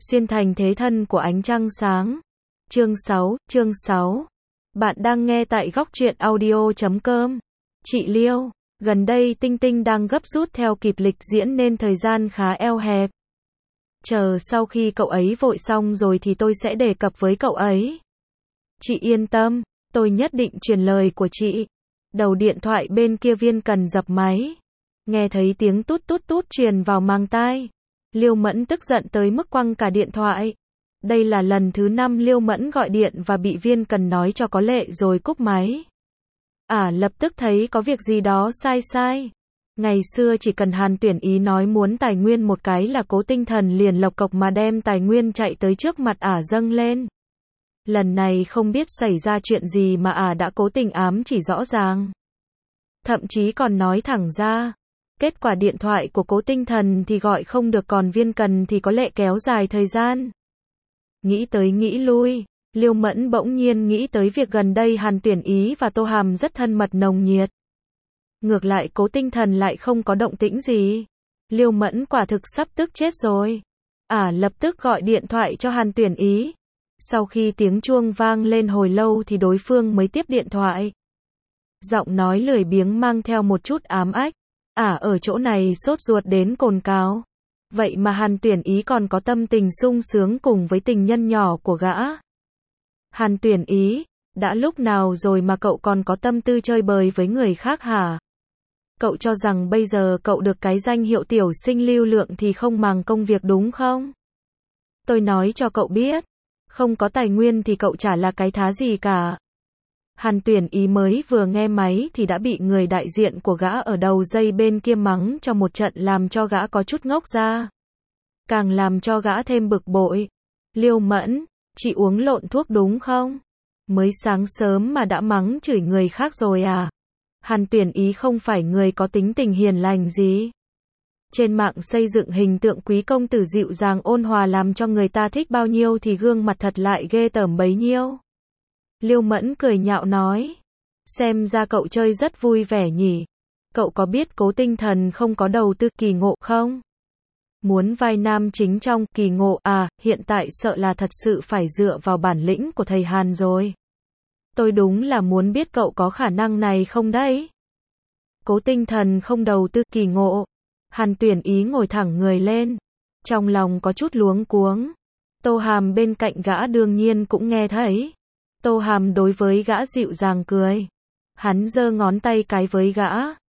Xuyên thành thế thân của ánh trăng sáng. Chương 6. Bạn đang nghe tại góc truyện audio.com. Chị Liêu, gần đây Tinh Tinh đang gấp rút theo kịp lịch diễn nên thời gian khá eo hẹp. Chờ sau khi cậu ấy vội xong rồi thì tôi sẽ đề cập với cậu ấy. Chị yên tâm, tôi nhất định truyền lời của chị. Đầu điện thoại bên kia Viên Cần dập máy. Nghe thấy tiếng tút tút tút truyền vào mang tai. Liêu Mẫn tức giận tới mức quăng cả điện thoại. Đây là lần thứ 5 Liêu Mẫn gọi điện và bị Viên Cần nói cho có lệ rồi cúp máy. Lập tức thấy có việc gì đó sai. Ngày xưa chỉ cần Hàn Tuyển Ý nói muốn tài nguyên một cái là Cố Tinh Thần liền lộc cộc mà đem tài nguyên chạy tới trước mặt dâng lên. Lần này không biết xảy ra chuyện gì mà đã cố tình ám chỉ rõ ràng. Thậm chí còn nói thẳng ra. Kết quả điện thoại của Cố Tinh Thần thì gọi không được, còn Viên Cần thì có lệ kéo dài thời gian. Nghĩ tới nghĩ lui, Liêu Mẫn bỗng nhiên nghĩ tới việc gần đây Hàn Tuyển Ý và Tô Hàm rất thân mật nồng nhiệt. Ngược lại Cố Tinh Thần lại không có động tĩnh gì. Liêu Mẫn quả thực sắp tức chết rồi. Lập tức gọi điện thoại cho Hàn Tuyển Ý. Sau khi tiếng chuông vang lên hồi lâu thì đối phương mới tiếp điện thoại. Giọng nói lười biếng mang theo một chút ám ách. Ở chỗ này sốt ruột đến cồn cào. Vậy mà Hàn Tuyển Ý còn có tâm tình sung sướng cùng với tình nhân nhỏ của gã. Hàn Tuyển Ý, đã lúc nào rồi mà cậu còn có tâm tư chơi bời với người khác hả? Cậu cho rằng bây giờ cậu được cái danh hiệu tiểu sinh lưu lượng thì không màng công việc đúng không? Tôi nói cho cậu biết, không có tài nguyên thì cậu chả là cái thá gì cả. Hàn Tuyển Ý mới vừa nghe máy thì đã bị người đại diện của gã ở đầu dây bên kia mắng cho một trận làm cho gã có chút ngốc ra. Càng làm cho gã thêm bực bội. Liêu Mẫn, chị uống lộn thuốc đúng không? Mới sáng sớm mà đã mắng chửi người khác rồi à? Hàn Tuyển Ý không phải người có tính tình hiền lành gì. Trên mạng xây dựng hình tượng quý công tử dịu dàng ôn hòa làm cho người ta thích bao nhiêu thì gương mặt thật lại ghê tởm bấy nhiêu. Liêu Mẫn cười nhạo nói. Xem ra cậu chơi rất vui vẻ nhỉ. Cậu có biết Cố Tinh Thần không có đầu tư Kỳ Ngộ không? Muốn vai nam chính trong Kỳ Ngộ hiện tại sợ là thật sự phải dựa vào bản lĩnh của thầy Hàn rồi. Tôi đúng là muốn biết cậu có khả năng này không đấy? Cố Tinh Thần không đầu tư Kỳ Ngộ. Hàn Tuyển Ý ngồi thẳng người lên. Trong lòng có chút luống cuống. Tô Hàm bên cạnh gã đương nhiên cũng nghe thấy. Tô Hàm đối với gã dịu dàng cười. Hắn giơ ngón tay cái với gã.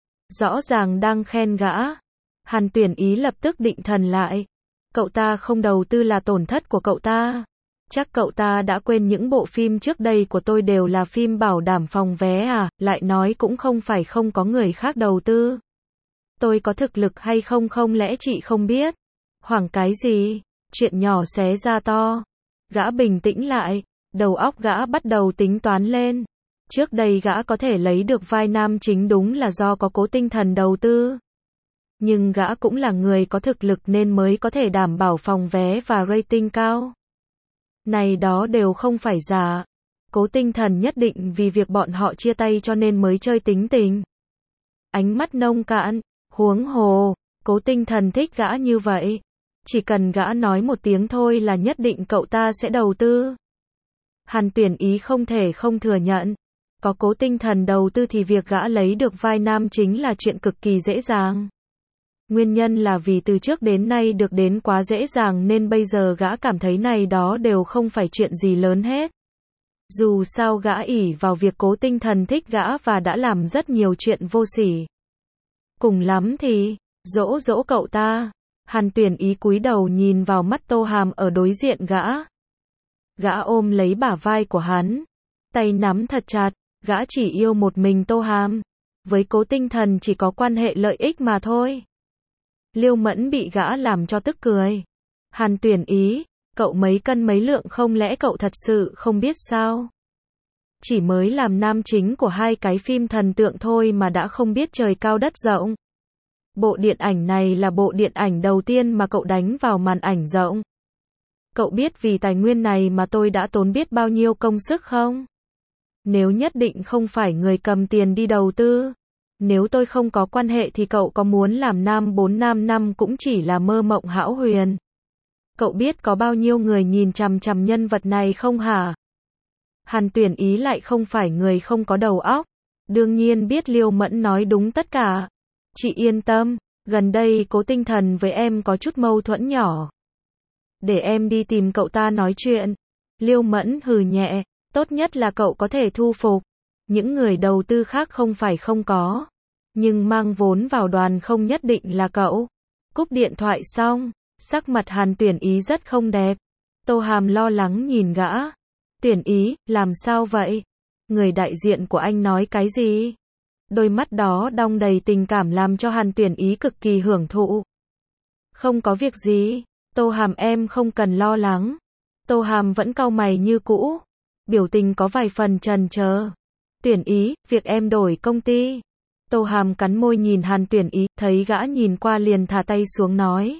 Rõ ràng đang khen gã. Hàn Tuyển Ý lập tức định thần lại. Cậu ta không đầu tư là tổn thất của cậu ta. Chắc cậu ta đã quên những bộ phim trước đây của tôi đều là phim bảo đảm phòng vé lại nói cũng không phải không có người khác đầu tư. Tôi có thực lực hay không không lẽ chị không biết? Hoảng cái gì? Chuyện nhỏ xé ra to. Gã bình tĩnh lại. Đầu óc gã bắt đầu tính toán lên. Trước đây gã có thể lấy được vai nam chính đúng là do có Cố Tinh Thần đầu tư. Nhưng gã cũng là người có thực lực nên mới có thể đảm bảo phòng vé và rating cao. Này đó đều không phải giả. Cố Tinh Thần nhất định vì việc bọn họ chia tay cho nên mới chơi tính tình. Ánh mắt nông cạn, huống hồ, Cố Tinh Thần thích gã như vậy. Chỉ cần gã nói một tiếng thôi là nhất định cậu ta sẽ đầu tư. Hàn Tuyển Ý không thể không thừa nhận. Có Cố Tinh Thần đầu tư thì việc gã lấy được vai nam chính là chuyện cực kỳ dễ dàng. Nguyên nhân là vì từ trước đến nay được đến quá dễ dàng nên bây giờ gã cảm thấy này đó đều không phải chuyện gì lớn hết. Dù sao gã ỷ vào việc Cố Tinh Thần thích gã và đã làm rất nhiều chuyện vô sỉ. Cùng lắm thì, dỗ cậu ta. Hàn Tuyển Ý cúi đầu nhìn vào mắt Tô Hàm ở đối diện gã. Gã ôm lấy bả vai của hắn. Tay nắm thật chặt, gã chỉ yêu một mình Tô Hàm. Với Cố Tinh Thần chỉ có quan hệ lợi ích mà thôi. Liêu Mẫn bị gã làm cho tức cười. Hàn Tuyển Ý, cậu mấy cân mấy lượng không lẽ cậu thật sự không biết sao? Chỉ mới làm nam chính của 2 cái phim thần tượng thôi mà đã không biết trời cao đất rộng. Bộ điện ảnh này là bộ điện ảnh đầu tiên mà cậu đánh vào màn ảnh rộng. Cậu biết vì tài nguyên này mà tôi đã tốn biết bao nhiêu công sức không? Nếu nhất định không phải người cầm tiền đi đầu tư. Nếu tôi không có quan hệ thì cậu có muốn làm nam 4 năm cũng chỉ là mơ mộng hão huyền. Cậu biết có bao nhiêu người nhìn chằm chằm nhân vật này không hả? Hàn Tuyển Ý lại không phải người không có đầu óc. Đương nhiên biết Liêu Mẫn nói đúng tất cả. Chị yên tâm, gần đây Cố Tinh Thần với em có chút mâu thuẫn nhỏ. Để em đi tìm cậu ta nói chuyện. Liêu Mẫn hừ nhẹ, tốt nhất là cậu có thể thu phục. Những người đầu tư khác không phải không có. Nhưng mang vốn vào đoàn không nhất định là cậu. Cúp điện thoại xong, sắc mặt Hàn Tuyển Ý rất không đẹp. Tô Hàm lo lắng nhìn gã. Tuyển Ý, làm sao vậy? Người đại diện của anh nói cái gì? Đôi mắt đó đong đầy tình cảm làm cho Hàn Tuyển Ý cực kỳ hưởng thụ. Không có việc gì, Tô Hàm em không cần lo lắng. Tô Hàm vẫn cau mày như cũ. Biểu tình có vài phần chần chờ. Tuyển Ý, việc em đổi công ty. Tô Hàm cắn môi nhìn Hàn Tuyển Ý, thấy gã nhìn qua liền thả tay xuống nói.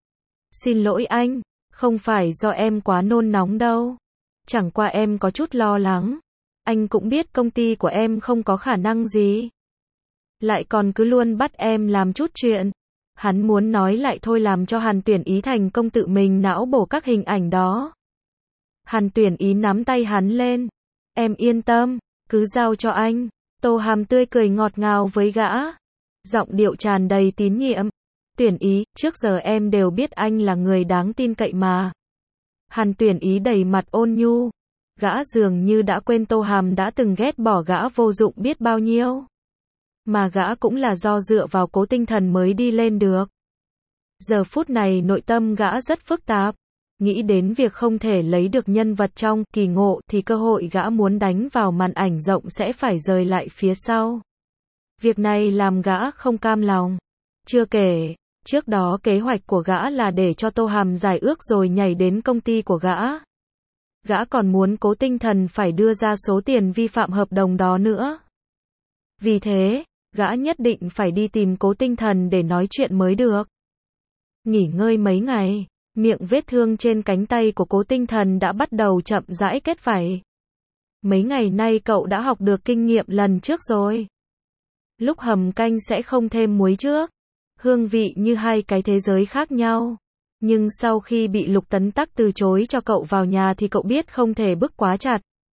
Xin lỗi anh, không phải do em quá nôn nóng đâu. Chẳng qua em có chút lo lắng. Anh cũng biết công ty của em không có khả năng gì. Lại còn cứ luôn bắt em làm chút chuyện. Hắn muốn nói lại thôi làm cho Hàn Tuyển Ý thành công tự mình não bổ các hình ảnh đó. Hàn Tuyển Ý nắm tay hắn lên. Em yên tâm, cứ giao cho anh. Tô Hàm tươi cười ngọt ngào với gã. Giọng điệu tràn đầy tín nhiệm. Tuyển Ý, trước giờ em đều biết anh là người đáng tin cậy mà. Hàn Tuyển Ý đầy mặt ôn nhu. Gã dường như đã quên Tô Hàm đã từng ghét bỏ gã vô dụng biết bao nhiêu. Mà gã cũng là do dựa vào Cố Tinh Thần mới đi lên được. Giờ phút này nội tâm gã rất phức tạp. Nghĩ đến việc không thể lấy được nhân vật trong Kỳ Ngộ thì cơ hội gã muốn đánh vào màn ảnh rộng sẽ phải rời lại phía sau. Việc này làm gã không cam lòng. Chưa kể, trước đó kế hoạch của gã là để cho Tô Hàm giải ước rồi nhảy đến công ty của gã. Gã còn muốn Cố Tinh Thần phải đưa ra số tiền vi phạm hợp đồng đó nữa. Vì thế, gã nhất định phải đi tìm Cố Tinh Thần để nói chuyện mới được. Nghỉ ngơi mấy ngày, miệng vết thương trên cánh tay của Cố Tinh Thần đã bắt đầu chậm rãi kết vảy. Mấy ngày nay cậu đã học được kinh nghiệm lần trước rồi. Lúc hầm canh sẽ không thêm muối trước. Hương vị như hai cái thế giới khác nhau. Nhưng sau khi bị Lục Tấn Tắc từ chối cho cậu vào nhà thì cậu biết không thể bức quá chặt.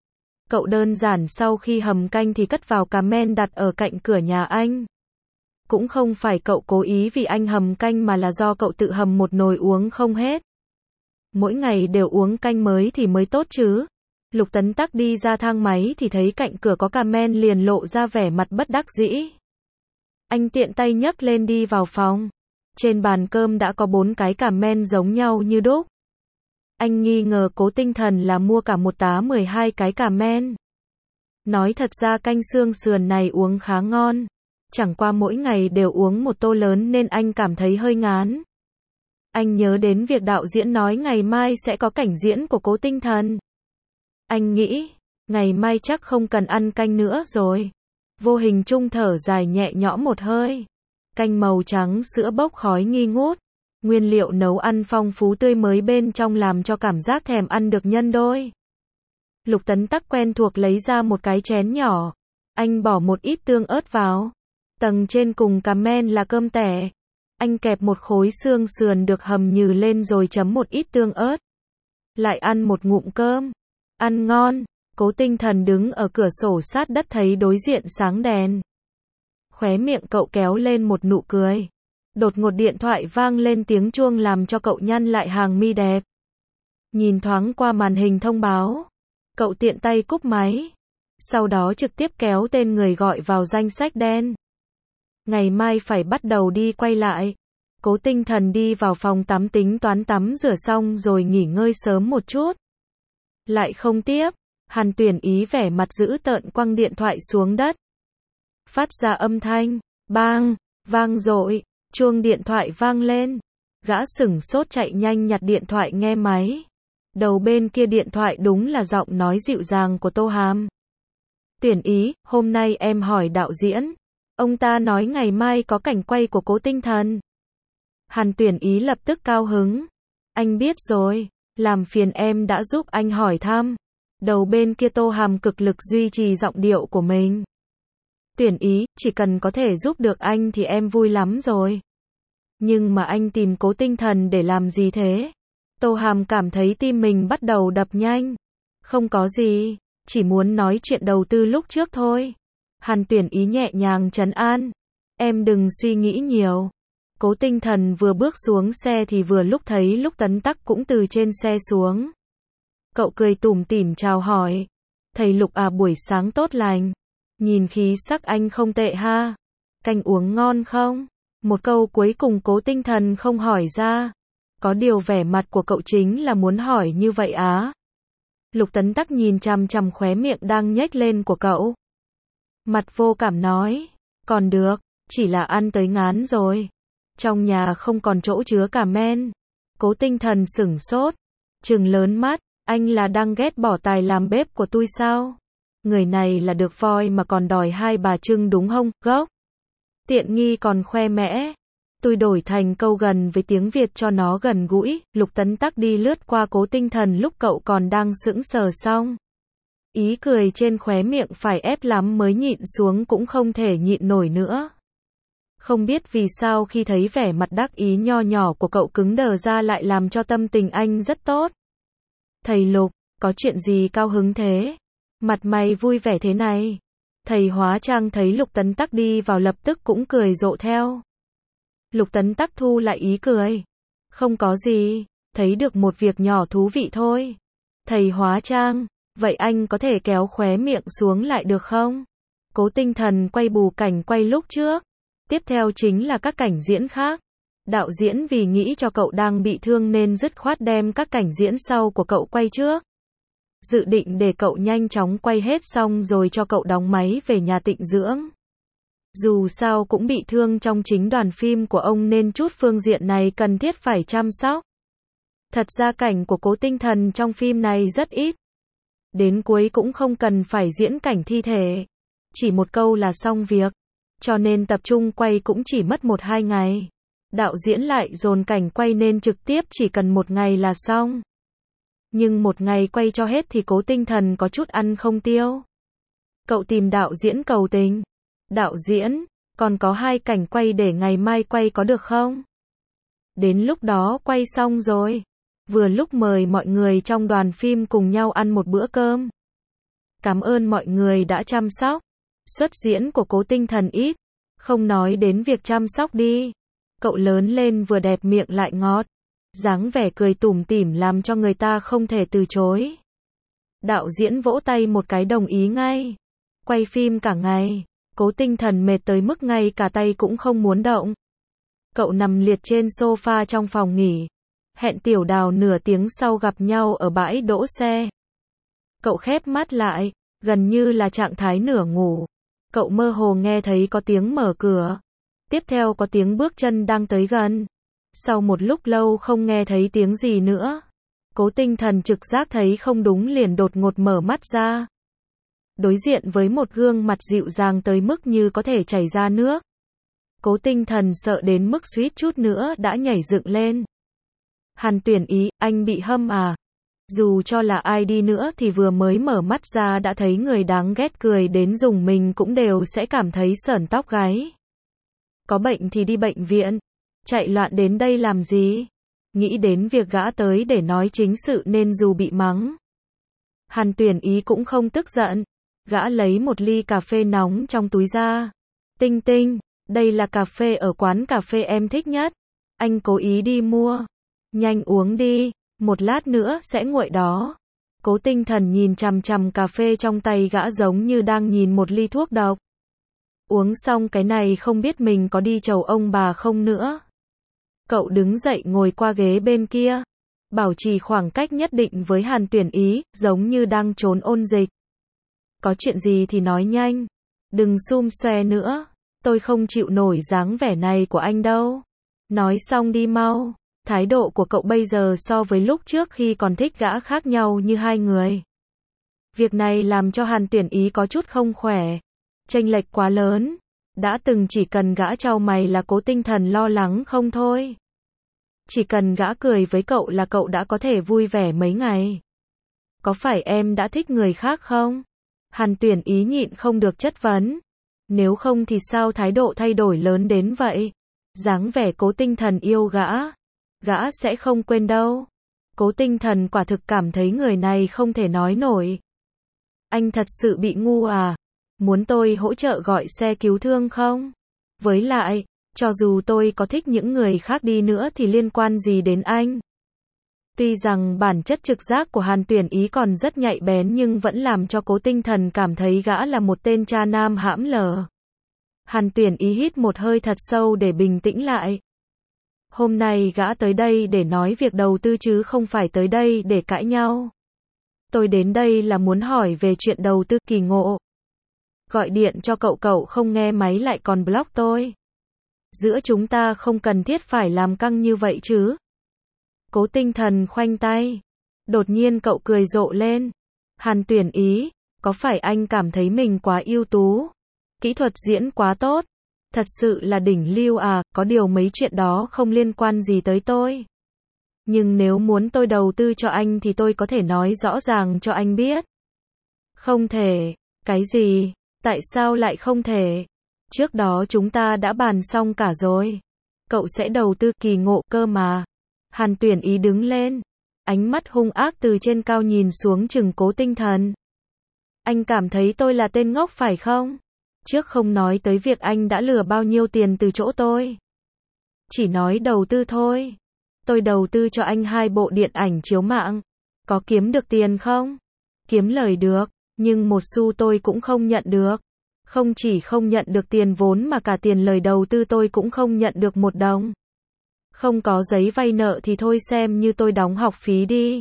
Cậu đơn giản sau khi hầm canh thì cất vào cá men đặt ở cạnh cửa nhà anh. Cũng không phải cậu cố ý vì anh hầm canh mà là do cậu tự hầm một nồi uống không hết. Mỗi ngày đều uống canh mới thì mới tốt chứ. Lục Tấn Tắc đi ra thang máy thì thấy cạnh cửa có cá men liền lộ ra vẻ mặt bất đắc dĩ. Anh tiện tay nhấc lên đi vào phòng. Trên bàn cơm đã có 4 cái cá men giống nhau như đúc. Anh nghi ngờ Cố Tinh Thần là mua cả một tá 12 cái cá men. Nói thật ra canh xương sườn này uống khá ngon. Chẳng qua mỗi ngày đều uống một tô lớn nên anh cảm thấy hơi ngán. Anh nhớ đến việc đạo diễn nói ngày mai sẽ có cảnh diễn của Cố Tinh Thần. Anh nghĩ, ngày mai chắc không cần ăn canh nữa rồi. Vô hình trung thở dài nhẹ nhõm một hơi. Canh màu trắng sữa bốc khói nghi ngút. Nguyên liệu nấu ăn phong phú tươi mới bên trong làm cho cảm giác thèm ăn được nhân đôi. Lục Tấn Tắc quen thuộc lấy ra một cái chén nhỏ. Anh bỏ một ít tương ớt vào. Tầng trên cùng cá men là cơm tẻ. Anh kẹp một khối xương sườn được hầm nhừ lên rồi chấm một ít tương ớt. Lại ăn một ngụm cơm. Ăn ngon. Cố Tinh Thần đứng ở cửa sổ sát đất thấy đối diện sáng đèn. Khóe miệng cậu kéo lên một nụ cười. Đột ngột điện thoại vang lên tiếng chuông làm cho cậu nhăn lại hàng mi đẹp. Nhìn thoáng qua màn hình thông báo. Cậu tiện tay cúp máy. Sau đó trực tiếp kéo tên người gọi vào danh sách đen. Ngày mai phải bắt đầu đi quay lại. Cố Tinh Thần đi vào phòng tắm tính toán tắm rửa xong rồi nghỉ ngơi sớm một chút. Lại không tiếp. Hàn Tuyển Ý vẻ mặt dữ tợn quăng điện thoại xuống đất. Phát ra âm thanh. Bang. Vang dội. Chuông điện thoại vang lên. Gã sửng sốt chạy nhanh nhặt điện thoại nghe máy. Đầu bên kia điện thoại đúng là giọng nói dịu dàng của Tô Hàm. Tuyển Ý, hôm nay em hỏi đạo diễn. Ông ta nói ngày mai có cảnh quay của Cố Tinh Thần. Hàn Tuyển Ý lập tức cao hứng. Anh biết rồi, làm phiền em đã giúp anh hỏi thăm. Đầu bên kia Tô Hàm cực lực duy trì giọng điệu của mình. Tuyển Ý, chỉ cần có thể giúp được anh thì em vui lắm rồi. Nhưng mà anh tìm Cố Tinh Thần để làm gì thế? Tô Hàm cảm thấy tim mình bắt đầu đập nhanh. Không có gì, chỉ muốn nói chuyện đầu tư lúc trước thôi. Hàn Tuyển Ý nhẹ nhàng trấn an. Em đừng suy nghĩ nhiều. Cố Tinh Thần vừa bước xuống xe thì vừa lúc thấy Lúc Tấn Tắc cũng từ trên xe xuống. Cậu cười tủm tỉm chào hỏi. Thầy Lục à, buổi sáng tốt lành. Nhìn khí sắc anh không tệ ha. Canh uống ngon không? Một câu cuối cùng Cố Tinh Thần không hỏi ra. Có điều vẻ mặt của cậu chính là muốn hỏi như vậy á. Lục Tấn Tắc nhìn chằm chằm khóe miệng đang nhếch lên của cậu. Mặt vô cảm nói. Còn được, chỉ là ăn tới ngán rồi. Trong nhà không còn chỗ chứa cả men. Cố Tinh Thần sửng sốt. Trừng lớn mắt. Anh là đang ghét bỏ tài làm bếp của tôi sao? Người này là được voi mà còn đòi hai bà trưng đúng không? Gốc. Tiện nghi còn khoe mẽ. Tôi đổi thành câu gần với tiếng Việt cho nó gần gũi. Lục Tấn Tắc đi lướt qua Cố Tinh Thần lúc cậu còn đang sững sờ xong. Ý cười trên khóe miệng phải ép lắm mới nhịn xuống cũng không thể nhịn nổi nữa. Không biết vì sao khi thấy vẻ mặt đắc ý nho nhỏ của cậu cứng đờ ra lại làm cho tâm tình anh rất tốt. Thầy Lục, có chuyện gì cao hứng thế? Mặt mày vui vẻ thế này. Thầy hóa trang thấy Lục Tấn Tắc đi vào lập tức cũng cười rộ theo. Lục Tấn Tắc thu lại ý cười. Không có gì, thấy được một việc nhỏ thú vị thôi. Thầy hóa trang, vậy anh có thể kéo khóe miệng xuống lại được không? Cố Tinh Thần quay bù cảnh quay lúc trước. Tiếp theo chính là các cảnh diễn khác. Đạo diễn vì nghĩ cho cậu đang bị thương nên dứt khoát đem các cảnh diễn sau của cậu quay trước. Dự định để cậu nhanh chóng quay hết xong rồi cho cậu đóng máy về nhà tịnh dưỡng. Dù sao cũng bị thương trong chính đoàn phim của ông nên chút phương diện này cần thiết phải chăm sóc. Thật ra cảnh của Cố Tinh Thần trong phim này rất ít. Đến cuối cũng không cần phải diễn cảnh thi thể. Chỉ một câu là xong việc. Cho nên tập trung quay cũng chỉ mất 1-2 ngày. Đạo diễn lại dồn cảnh quay nên trực tiếp chỉ cần 1 ngày là xong. Nhưng 1 ngày quay cho hết thì Cố Tinh Thần có chút ăn không tiêu. Cậu tìm đạo diễn cầu tình. Đạo diễn, còn có 2 cảnh quay để ngày mai quay có được không? Đến lúc đó quay xong rồi. Vừa lúc mời mọi người trong đoàn phim cùng nhau ăn một bữa cơm. Cảm ơn mọi người đã chăm sóc. Xuất diễn của Cố Tinh Thần ít. Không nói đến việc chăm sóc đi. Cậu lớn lên vừa đẹp miệng lại ngọt. Dáng vẻ cười tủm tỉm làm cho người ta không thể từ chối. Đạo diễn vỗ tay một cái đồng ý ngay. Quay phim cả ngày. Cố Tinh Thần mệt tới mức ngay cả tay cũng không muốn động. Cậu nằm liệt trên sofa trong phòng nghỉ. Hẹn Tiểu Đào nửa tiếng sau gặp nhau ở bãi đỗ xe. Cậu khép mắt lại, gần như là trạng thái nửa ngủ. Cậu mơ hồ nghe thấy có tiếng mở cửa. Tiếp theo có tiếng bước chân đang tới gần. Sau một lúc lâu không nghe thấy tiếng gì nữa. Cố Tinh Thần trực giác thấy không đúng liền đột ngột mở mắt ra. Đối diện với một gương mặt dịu dàng tới mức như có thể chảy ra nước. Cố Tinh Thần sợ đến mức suýt chút nữa đã nhảy dựng lên. Hàn Tuyển Ý, anh bị hâm à? Dù cho là ai đi nữa thì vừa mới mở mắt ra đã thấy người đáng ghét cười đến dùng mình cũng đều sẽ cảm thấy sởn tóc gáy. Có bệnh thì đi bệnh viện. Chạy loạn đến đây làm gì? Nghĩ đến việc gã tới để nói chính sự nên dù bị mắng. Hàn Tuyển Ý cũng không tức giận. Gã lấy một ly cà phê nóng trong túi ra. Tinh Tinh, đây là cà phê ở quán cà phê em thích nhất. Anh cố ý đi mua. Nhanh uống đi, một lát nữa sẽ nguội đó. Cố Tinh Thần nhìn chằm chằm cà phê trong tay gã giống như đang nhìn một ly thuốc độc. Uống xong cái này không biết mình có đi chầu ông bà không nữa. Cậu đứng dậy ngồi qua ghế bên kia. Bảo trì khoảng cách nhất định với Hàn Tuyển Ý, giống như đang trốn ôn dịch. Có chuyện gì thì nói nhanh. Đừng xum xoe nữa. Tôi không chịu nổi dáng vẻ này của anh đâu. Nói xong đi mau. Thái độ của cậu bây giờ so với lúc trước khi còn thích gã khác nhau như hai người. Việc này làm cho Hàn Tuyển Ý có chút không khỏe. Chênh lệch quá lớn. Đã từng chỉ cần gã chau mày là Cố Tinh Thần lo lắng không thôi. Chỉ cần gã cười với cậu là cậu đã có thể vui vẻ mấy ngày. Có phải em đã thích người khác không? Hàn Tuyển Ý nhịn không được chất vấn. Nếu không thì sao thái độ thay đổi lớn đến vậy? Dáng vẻ Cố Tinh Thần yêu gã. Gã sẽ không quên đâu. Cố Tinh Thần quả thực cảm thấy người này không thể nói nổi. Anh thật sự bị ngu à? Muốn tôi hỗ trợ gọi xe cứu thương không? Với lại, cho dù tôi có thích những người khác đi nữa thì liên quan gì đến anh? Tuy rằng bản chất trực giác của Hàn Tuyển Ý còn rất nhạy bén nhưng vẫn làm cho Cố Tinh Thần cảm thấy gã là một tên cha nam hãm lờ. Hàn Tuyển Ý hít một hơi thật sâu để bình tĩnh lại. Hôm nay gã tới đây để nói việc đầu tư chứ không phải tới đây để cãi nhau. Tôi đến đây là muốn hỏi về chuyện đầu tư. Kỳ ngộ. Gọi điện cho cậu, cậu không nghe máy lại còn block tôi. Giữa chúng ta không cần thiết phải làm căng như vậy chứ. Cố Tinh Thần khoanh tay. Đột nhiên cậu cười rộ lên. Hàn Tuyển Ý, có phải anh cảm thấy mình quá ưu tú? Kỹ thuật diễn quá tốt. Thật sự là đỉnh lưu à, có điều mấy chuyện đó không liên quan gì tới tôi. Nhưng nếu muốn tôi đầu tư cho anh thì tôi có thể nói rõ ràng cho anh biết. Không thể. Cái gì? Tại sao lại không thể? Trước đó chúng ta đã bàn xong cả rồi. Cậu sẽ đầu tư. Kỳ ngộ cơ mà. Hàn Tuyển Ý đứng lên. Ánh mắt hung ác từ trên cao nhìn xuống chừng Cố Tinh Thần. Anh cảm thấy tôi là tên ngốc phải không? Trước không nói tới việc anh đã lừa bao nhiêu tiền từ chỗ tôi. Chỉ nói đầu tư thôi. Tôi đầu tư cho anh 2 bộ điện ảnh chiếu mạng. Có kiếm được tiền không? Kiếm lời được, nhưng một xu tôi cũng không nhận được. Không chỉ không nhận được tiền vốn mà cả tiền lời đầu tư tôi cũng không nhận được một đồng. Không có giấy vay nợ thì thôi xem như tôi đóng học phí đi.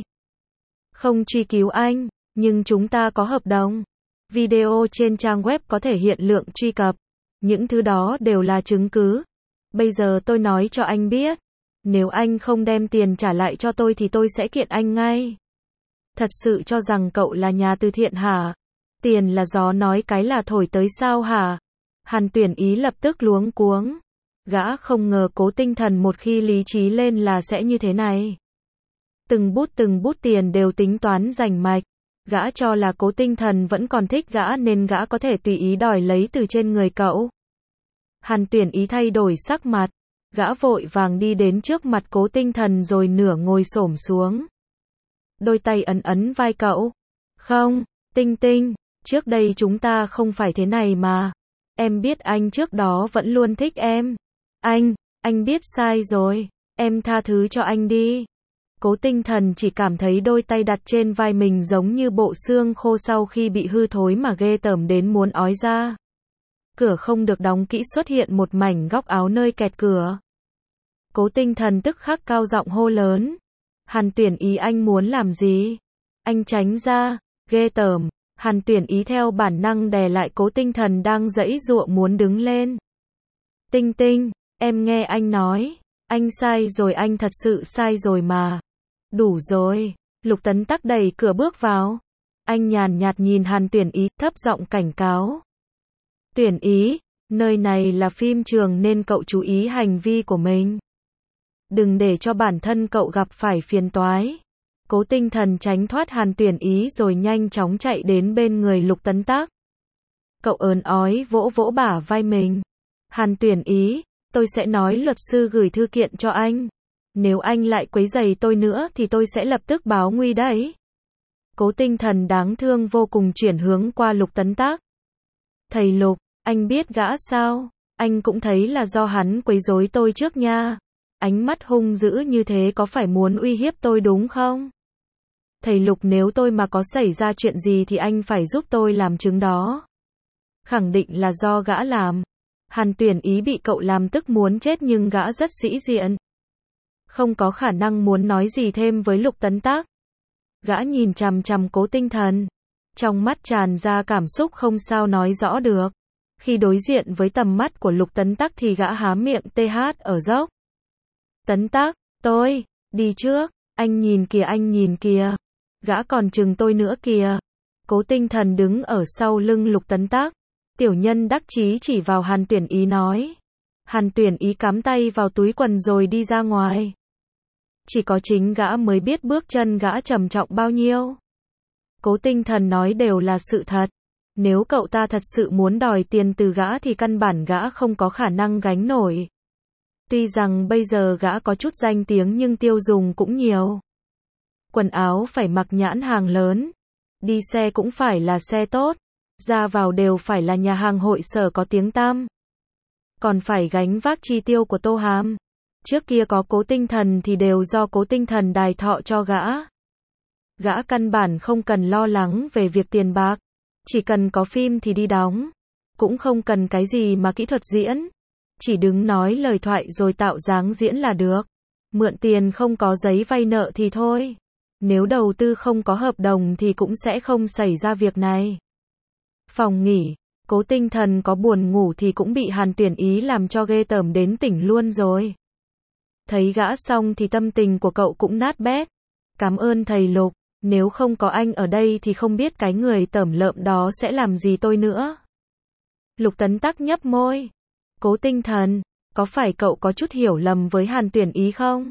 Không truy cứu anh, nhưng chúng ta có hợp đồng. Video trên trang web có thể hiện lượng truy cập. Những thứ đó đều là chứng cứ. Bây giờ tôi nói cho anh biết. Nếu anh không đem tiền trả lại cho tôi thì tôi sẽ kiện anh ngay. Thật sự cho rằng cậu là nhà từ thiện hả? Tiền là gió nói cái là thổi tới sao hả? Hàn Tuyển Ý lập tức luống cuống. Gã không ngờ Cố Tinh Thần một khi lý trí lên là sẽ như thế này. Từng bút tiền đều tính toán rành mạch. Gã cho là Cố Tinh Thần vẫn còn thích gã nên gã có thể tùy ý đòi lấy từ trên người cậu. Hàn Tuyển Ý thay đổi sắc mặt. Gã vội vàng đi đến trước mặt Cố Tinh Thần rồi nửa ngồi xổm xuống. Đôi tay ấn ấn vai cậu. Không, Tinh Tinh, trước đây chúng ta không phải thế này mà. Em biết anh trước đó vẫn luôn thích em. Anh biết sai rồi. Em tha thứ cho anh đi. Cố Tinh Thần chỉ cảm thấy đôi tay đặt trên vai mình giống như bộ xương khô sau khi bị hư thối mà ghê tởm đến muốn ói ra. Cửa không được đóng kỹ xuất hiện một mảnh góc áo nơi kẹt cửa. Cố Tinh Thần tức khắc cao giọng hô lớn. Hàn Tuyển Ý, anh muốn làm gì? Anh tránh ra, ghê tởm. Hàn Tuyển Ý theo bản năng đè lại Cố Tinh Thần đang giãy giụa muốn đứng lên. Tinh Tinh, em nghe anh nói. Anh sai rồi, anh thật sự sai rồi mà. Đủ rồi. Lục Tấn Tắc đẩy cửa bước vào. Anh nhàn nhạt nhìn Hàn Tuyển Ý, thấp giọng cảnh cáo. Tuyển Ý, nơi này là phim trường nên cậu chú ý hành vi của mình. Đừng để cho bản thân cậu gặp phải phiền toái. Cố Tinh Thần tránh thoát Hàn Tuyển Ý rồi nhanh chóng chạy đến bên người Lục Tấn Tắc. Cậu ớn ói vỗ vỗ bả vai mình. Hàn Tuyển Ý, tôi sẽ nói luật sư gửi thư kiện cho anh. Nếu anh lại quấy rầy tôi nữa thì tôi sẽ lập tức báo nguy đấy. Cố Tinh Thần đáng thương vô cùng chuyển hướng qua Lục Tấn Tắc. Thầy Lục, anh biết gã sao? Anh cũng thấy là do hắn quấy rối tôi trước nha. Ánh mắt hung dữ như thế có phải muốn uy hiếp tôi đúng không? Thầy Lục, nếu tôi mà có xảy ra chuyện gì thì anh phải giúp tôi làm chứng đó. Khẳng định là do gã làm. Hàn Tuyển Ý bị cậu làm tức muốn chết nhưng gã rất sĩ diện. Không có khả năng muốn nói gì thêm với Lục Tấn Tắc. Gã nhìn chằm chằm Cố Tinh Thần. Trong mắt tràn ra cảm xúc không sao nói rõ được. Khi đối diện với tầm mắt của Lục Tấn Tắc thì gã há miệng TH ở dốc. Tấn Tắc, tôi, đi trước, anh nhìn kìa. Gã còn chừng tôi nữa kìa. Cố Tinh Thần đứng ở sau lưng Lục Tấn Tắc. Tiểu nhân đắc chí chỉ vào Hàn Tuyển Ý nói. Hàn Tuyển Ý cắm tay vào túi quần rồi đi ra ngoài. Chỉ có chính gã mới biết bước chân gã trầm trọng bao nhiêu. Cố Tinh Thần nói đều là sự thật. Nếu cậu ta thật sự muốn đòi tiền từ gã thì căn bản gã không có khả năng gánh nổi. Tuy rằng bây giờ gã có chút danh tiếng nhưng tiêu dùng cũng nhiều. quần áo phải mặc nhãn hàng lớn, đi xe cũng phải là xe tốt, ra vào đều phải là nhà hàng hội sở có tiếng tăm. Còn phải gánh vác chi tiêu của Tô Hàm. Trước kia có Cố Tinh Thần thì đều do Cố Tinh Thần đài thọ cho gã. Gã căn bản không cần lo lắng về việc tiền bạc, chỉ cần có phim thì đi đóng, cũng không cần cái gì mà kỹ thuật diễn, chỉ đứng nói lời thoại rồi tạo dáng diễn là được. Mượn tiền không có giấy vay nợ thì thôi. Nếu đầu tư không có hợp đồng thì cũng sẽ không xảy ra việc này. Phòng nghỉ, Cố Tinh Thần có buồn ngủ thì cũng bị Hàn Tuyển Ý làm cho ghê tởm đến tỉnh luôn rồi. Thấy gã xong thì tâm tình của cậu cũng nát bét. Cảm ơn thầy Lục, nếu không có anh ở đây thì không biết cái người tởm lợm đó sẽ làm gì tôi nữa. Lục Tấn Tắc nhấp môi. Cố Tinh Thần, có phải cậu có chút hiểu lầm với Hàn Tuyển Ý không?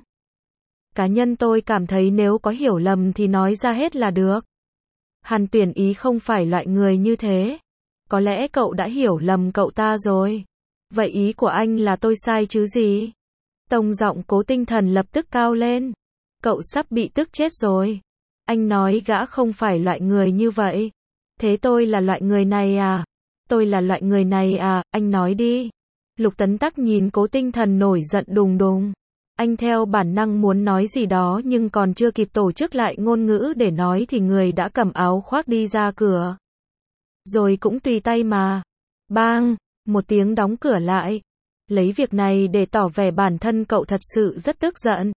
Cá nhân tôi cảm thấy nếu có hiểu lầm thì nói ra hết là được. Hàn Tuyển Ý không phải loại người như thế. Có lẽ cậu đã hiểu lầm cậu ta rồi. Vậy ý của anh là tôi sai chứ gì? Tông giọng Cố Tinh Thần lập tức cao lên. Cậu sắp bị tức chết rồi. Anh nói gã không phải loại người như vậy. Thế tôi là loại người này à? Tôi là loại người này à? Anh nói đi. Lục Tấn Tắc nhìn Cố Tinh Thần nổi giận đùng đùng. Anh theo bản năng muốn nói gì đó nhưng còn chưa kịp tổ chức lại ngôn ngữ để nói thì người đã cầm áo khoác đi ra cửa. Rồi cũng tùy tay mà. Bang, một tiếng đóng cửa lại. Lấy việc này để tỏ vẻ bản thân cậu thật sự rất tức giận.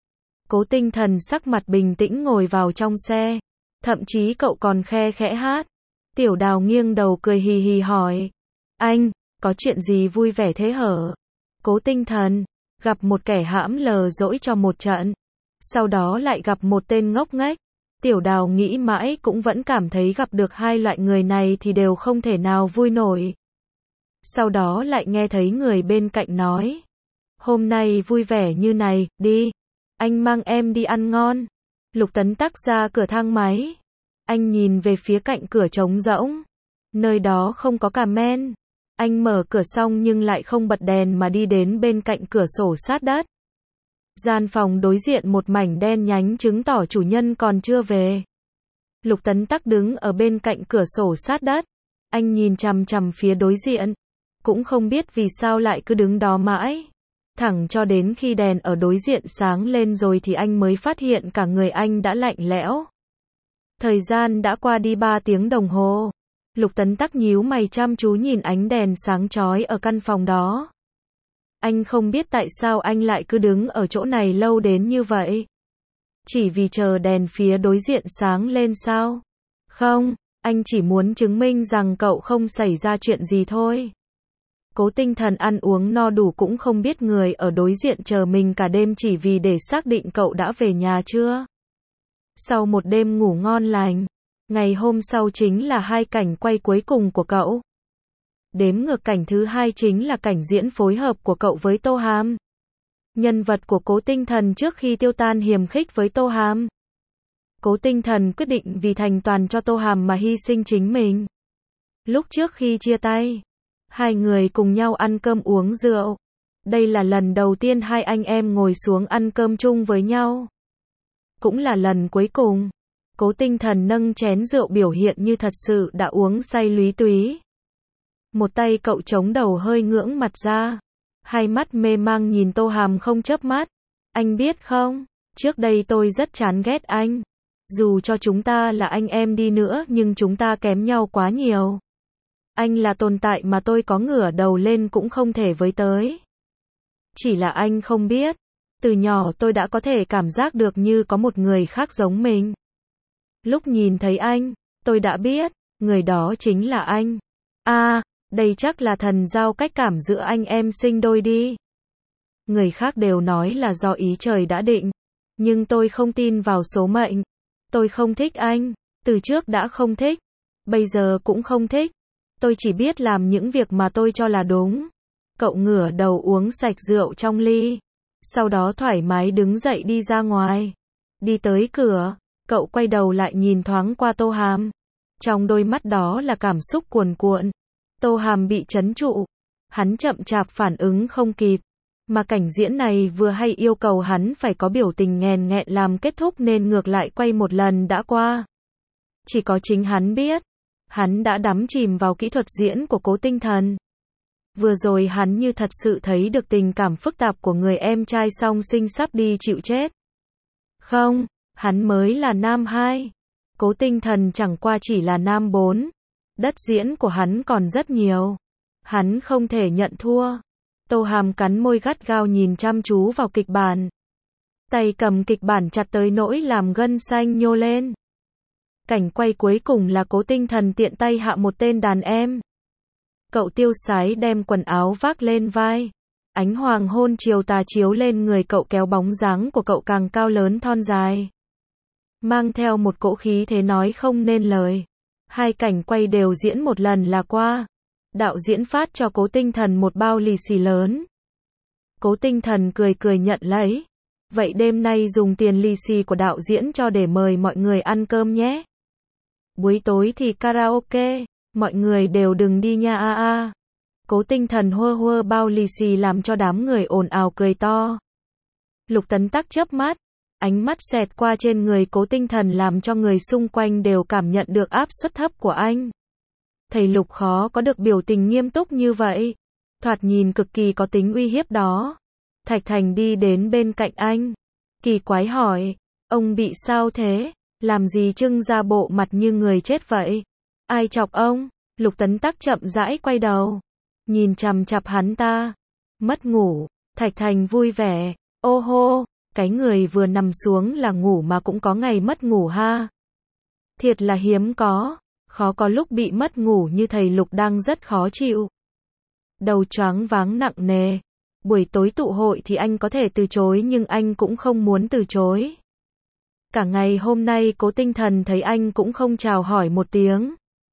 Cố Tinh Thần sắc mặt bình tĩnh ngồi vào trong xe. Thậm chí cậu còn khe khẽ hát. Tiểu Đào nghiêng đầu cười hì hì hỏi. Anh, có chuyện gì vui vẻ thế hở? Cố Tinh Thần, gặp một kẻ hãm lờ dỗi cho một trận. Sau đó lại gặp một tên ngốc nghếch. Tiểu Đào nghĩ mãi cũng vẫn cảm thấy gặp được hai loại người này thì đều không thể nào vui nổi. Sau đó lại nghe thấy người bên cạnh nói. Hôm nay vui vẻ như này, đi. Anh mang em đi ăn ngon. Lục Tấn Tắc ra cửa thang máy. Anh nhìn về phía cạnh cửa trống rỗng. Nơi đó không có cà men. Anh mở cửa xong nhưng lại không bật đèn mà đi đến bên cạnh cửa sổ sát đất. Gian phòng đối diện một mảnh đen nhánh chứng tỏ chủ nhân còn chưa về. Lục Tấn Tắc đứng ở bên cạnh cửa sổ sát đất. Anh nhìn chằm chằm phía đối diện. Cũng không biết vì sao lại cứ đứng đó mãi. Thẳng cho đến khi đèn ở đối diện sáng lên rồi thì anh mới phát hiện cả người anh đã lạnh lẽo. Thời gian đã qua đi 3 tiếng đồng hồ. Lục Tấn Tắc nhíu mày chăm chú nhìn ánh đèn sáng chói ở căn phòng đó. Anh không biết tại sao anh lại cứ đứng ở chỗ này lâu đến như vậy. Chỉ vì chờ đèn phía đối diện sáng lên sao? Không, anh chỉ muốn chứng minh rằng cậu không xảy ra chuyện gì thôi. Cố Tinh Thần ăn uống no đủ cũng không biết người ở đối diện chờ mình cả đêm chỉ vì để xác định cậu đã về nhà chưa. Sau một đêm ngủ ngon lành, ngày hôm sau chính là hai cảnh quay cuối cùng của cậu. Đếm ngược cảnh thứ 2 chính là cảnh diễn phối hợp của cậu với Tô Hàm. Nhân vật của Cố Tinh Thần trước khi tiêu tan hiềm khích với Tô Hàm. Cố Tinh Thần quyết định vì thành toàn cho Tô Hàm mà hy sinh chính mình. Lúc trước khi chia tay, hai người cùng nhau ăn cơm uống rượu. Đây là lần đầu tiên hai anh em ngồi xuống ăn cơm chung với nhau. Cũng là lần cuối cùng. Cố Tinh Thần nâng chén rượu biểu hiện như thật sự đã uống say lúy túy. Một tay cậu chống đầu hơi ngưỡng mặt ra. Hai mắt mê mang nhìn Tô Hàm không chớp mắt. Anh biết không, trước đây tôi rất chán ghét anh. Dù cho chúng ta là anh em đi nữa nhưng chúng ta kém nhau quá nhiều. Anh là tồn tại mà tôi có ngửa đầu lên cũng không thể với tới. Chỉ là anh không biết. Từ nhỏ tôi đã có thể cảm giác được như có một người khác giống mình. Lúc nhìn thấy anh, tôi đã biết, người đó chính là anh. Đây chắc là thần giao cách cảm giữa anh em sinh đôi đi. Người khác đều nói là do ý trời đã định. Nhưng tôi không tin vào số mệnh. Tôi không thích anh. Từ trước đã không thích. Bây giờ cũng không thích. Tôi chỉ biết làm những việc mà tôi cho là đúng. Cậu ngửa đầu uống sạch rượu trong ly. Sau đó thoải mái đứng dậy đi ra ngoài. Đi tới cửa, cậu quay đầu lại nhìn thoáng qua Tô Hàm. Trong đôi mắt đó là cảm xúc cuồn cuộn. Tô Hàm bị trấn trụ. Hắn chậm chạp phản ứng không kịp. Mà cảnh diễn này vừa hay yêu cầu hắn phải có biểu tình nghèn nghẹn làm kết thúc nên ngược lại quay một lần đã qua. Chỉ có chính hắn biết, hắn đã đắm chìm vào kỹ thuật diễn của Cố Tinh Thần. Vừa rồi hắn như thật sự thấy được tình cảm phức tạp của người em trai song sinh sắp đi chịu chết. Không, hắn mới là nam 2. Cố Tinh Thần chẳng qua chỉ là nam 4. Đất diễn của hắn còn rất nhiều. Hắn không thể nhận thua. Tô Hàm cắn môi gắt gao nhìn chăm chú vào kịch bản. Tay cầm kịch bản chặt tới nỗi làm gân xanh nhô lên. Cảnh quay cuối cùng là Cố Tinh Thần tiện tay hạ một tên đàn em. Cậu tiêu sái đem quần áo vác lên vai. Ánh hoàng hôn chiều tà chiếu lên người cậu kéo bóng dáng của cậu càng cao lớn thon dài. Mang theo một cỗ khí thế nói không nên lời. Hai cảnh quay đều diễn một lần là qua. Đạo diễn phát cho Cố Tinh Thần một bao lì xì lớn. Cố Tinh Thần cười cười nhận lấy. Vậy đêm nay dùng tiền lì xì của đạo diễn cho để mời mọi người ăn cơm nhé. Buổi tối thì karaoke, mọi người đều đừng đi nha a a. Cố Tinh Thần hơ hơ bao lì xì làm cho đám người ồn ào cười to. Lục Tấn Tắc chớp mắt, ánh mắt xẹt qua trên người Cố Tinh Thần làm cho người xung quanh đều cảm nhận được áp suất thấp của anh. Thầy Lục khó có được biểu tình nghiêm túc như vậy, thoạt nhìn cực kỳ có tính uy hiếp đó. Thạch Thành đi đến bên cạnh anh, kỳ quái hỏi, ông bị sao thế? Làm gì trưng ra bộ mặt như người chết vậy? Ai chọc ông? Lục Tấn Tắc chậm rãi quay đầu, nhìn chằm chằm hắn ta. Mất ngủ, Thạch Thành vui vẻ, ô hô, cái người vừa nằm xuống là ngủ mà cũng có ngày mất ngủ ha. Thiệt là hiếm có, khó có lúc bị mất ngủ như thầy Lục đang rất khó chịu. Đầu choáng váng nặng nề. Buổi tối tụ hội thì anh có thể từ chối nhưng anh cũng không muốn từ chối. Cả ngày hôm nay Cố Tinh Thần thấy anh cũng không chào hỏi một tiếng.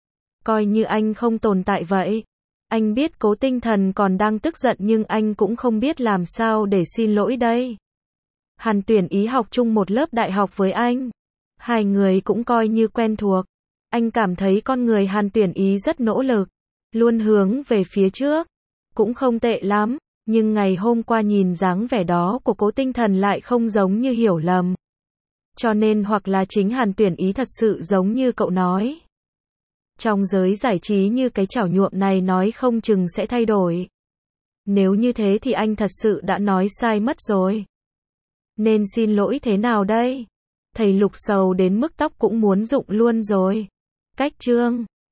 Coi như anh không tồn tại vậy. Anh biết Cố Tinh Thần còn đang tức giận nhưng anh cũng không biết làm sao để xin lỗi đây. Hàn Tuyển Ý học chung một lớp đại học với anh. Hai người cũng coi như quen thuộc. Anh cảm thấy con người Hàn Tuyển Ý rất nỗ lực, luôn hướng về phía trước. Cũng không tệ lắm, nhưng ngày hôm qua nhìn dáng vẻ đó của Cố Tinh Thần lại không giống như hiểu lầm. Cho nên hoặc là chính Hàn Tuyển Ý thật sự giống như cậu nói. Trong giới giải trí như cái chảo nhuộm này nói không chừng sẽ thay đổi. Nếu như thế thì anh thật sự đã nói sai mất rồi. Nên xin lỗi thế nào đây? Thầy Lục sầu đến mức tóc cũng muốn rụng luôn rồi. Cách chương